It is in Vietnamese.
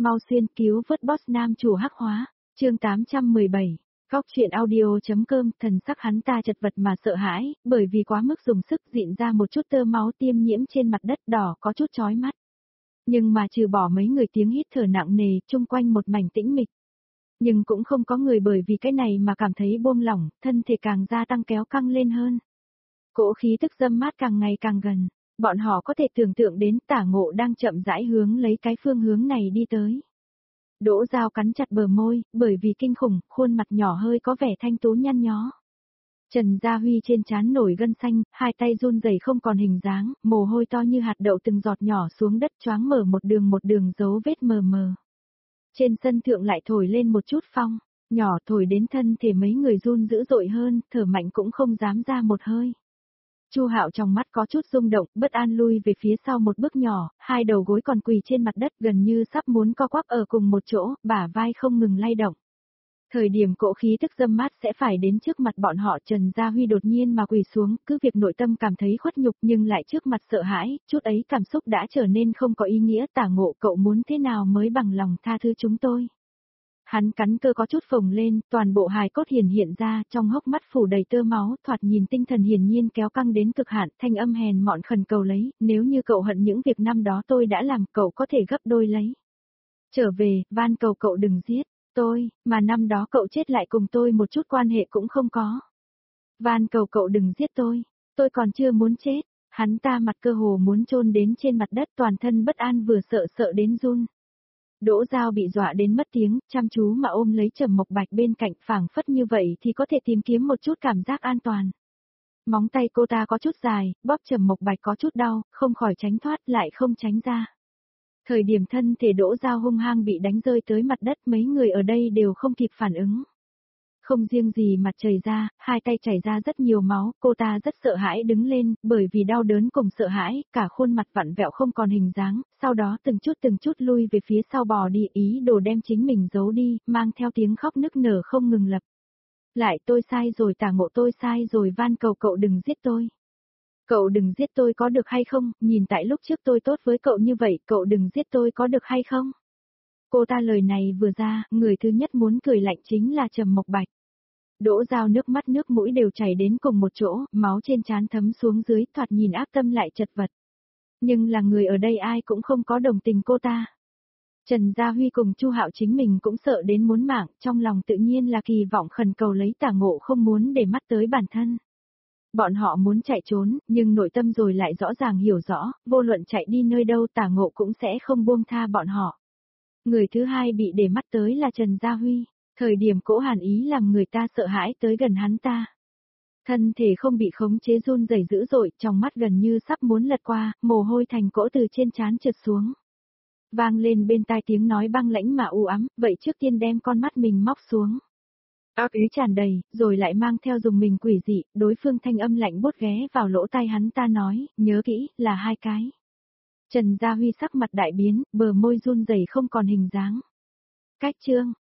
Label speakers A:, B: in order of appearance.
A: Mau xuyên cứu vớt boss nam chủ hắc hóa, chương 817. Góc truyện audio.com. Thần sắc hắn ta chật vật mà sợ hãi, bởi vì quá mức dùng sức dịn ra một chút tơ máu tiêm nhiễm trên mặt đất đỏ có chút chói mắt. Nhưng mà trừ bỏ mấy người tiếng hít thở nặng nề, chung quanh một mảnh tĩnh mịch. Nhưng cũng không có người bởi vì cái này mà cảm thấy buông lỏng, thân thể càng gia tăng kéo căng lên hơn. Cỗ khí tức dâm mát càng ngày càng gần, bọn họ có thể tưởng tượng đến Tả Ngộ đang chậm rãi hướng lấy cái phương hướng này đi tới. Đỗ Giao cắn chặt bờ môi, bởi vì kinh khủng, khuôn mặt nhỏ hơi có vẻ thanh tú nhăn nhó. Trần Gia Huy trên trán nổi gân xanh, hai tay run rẩy không còn hình dáng, mồ hôi to như hạt đậu từng giọt nhỏ xuống đất choáng mở một đường dấu vết mờ mờ. Trên sân thượng lại thổi lên một chút phong, nhỏ thổi đến thân thể mấy người run dữ dội hơn, thở mạnh cũng không dám ra một hơi. Chu Hạo trong mắt có chút rung động, bất an lui về phía sau một bước nhỏ, hai đầu gối còn quỳ trên mặt đất gần như sắp muốn co quắp ở cùng một chỗ, bả vai không ngừng lay động. Thời điểm cỗ khí tức dâm mát sẽ phải đến trước mặt bọn họ, Trần Gia Huy đột nhiên mà quỳ xuống, cứ việc nội tâm cảm thấy khuất nhục nhưng lại trước mặt sợ hãi, chút ấy cảm xúc đã trở nên không có ý nghĩa. Tả Ngộ, cậu muốn thế nào mới bằng lòng tha thứ chúng tôi? Hắn cắn cơ có chút phồng lên, toàn bộ hài cốt hiện ra, trong hốc mắt phủ đầy tơ máu, thoạt nhìn tinh thần hiển nhiên kéo căng đến cực hạn, thanh âm hèn mọn khẩn cầu lấy, nếu như cậu hận những việc năm đó tôi đã làm, cậu có thể gấp đôi lấy. Trở về, van cầu cậu đừng giết tôi, mà năm đó cậu chết lại cùng tôi một chút quan hệ cũng không có. Van cầu cậu đừng giết tôi còn chưa muốn chết. Hắn ta mặt cơ hồ muốn chôn đến trên mặt đất, toàn thân bất an vừa sợ đến run. Đỗ Giao bị dọa đến mất tiếng, chăm chú mà ôm lấy Trầm Mộc Bạch bên cạnh, phảng phất như vậy thì có thể tìm kiếm một chút cảm giác an toàn. Móng tay cô ta có chút dài, bóp Trầm Mộc Bạch có chút đau, không khỏi tránh thoát lại không tránh ra. Thời điểm thân thể Đỗ Giao hung hăng bị đánh rơi tới mặt đất, mấy người ở đây đều không kịp phản ứng. Không riêng gì mặt chảy ra, hai tay chảy ra rất nhiều máu, cô ta rất sợ hãi đứng lên, bởi vì đau đớn cùng sợ hãi, cả khuôn mặt vặn vẹo không còn hình dáng, sau đó từng chút lui về phía sau bò đi, ý đồ đem chính mình giấu đi, mang theo tiếng khóc nức nở không ngừng lập. Lại tôi sai rồi, Tả Ngộ, tôi sai rồi, van cầu cậu đừng giết tôi. Cậu đừng giết tôi có được hay không, nhìn tại lúc trước tôi tốt với cậu như vậy, cậu đừng giết tôi có được hay không? Cô ta lời này vừa ra, người thứ nhất muốn cười lạnh chính là Trầm Mộc Bạch. Đỗ Giao nước mắt nước mũi đều chảy đến cùng một chỗ, máu trên trán thấm xuống dưới, thoạt nhìn ác tâm lại chật vật. Nhưng là người ở đây ai cũng không có đồng tình cô ta. Trần Gia Huy cùng Chu Hạo chính mình cũng sợ đến muốn mạng, trong lòng tự nhiên là kỳ vọng khẩn cầu lấy Tả Ngộ không muốn để mắt tới bản thân. Bọn họ muốn chạy trốn, nhưng nội tâm rồi lại rõ ràng hiểu rõ, vô luận chạy đi nơi đâu Tả Ngộ cũng sẽ không buông tha bọn họ. Người thứ hai bị để mắt tới là Trần Gia Huy, thời điểm cỗ hàn ý làm người ta sợ hãi tới gần hắn ta. Thân thể không bị khống chế run rẩy dữ dội, trong mắt gần như sắp muốn lật qua, mồ hôi thành cỗ từ trên trán trượt xuống. Vang lên bên tai tiếng nói băng lãnh mà u ám, vậy trước tiên đem con mắt mình móc xuống. Ác ý tràn đầy, rồi lại mang theo dùng mình quỷ dị, đối phương thanh âm lạnh buốt ghé vào lỗ tai hắn ta nói, nhớ kỹ, là hai cái. Trần Gia Huy sắc mặt đại biến, bờ môi run rẩy không còn hình dáng. Cách chương.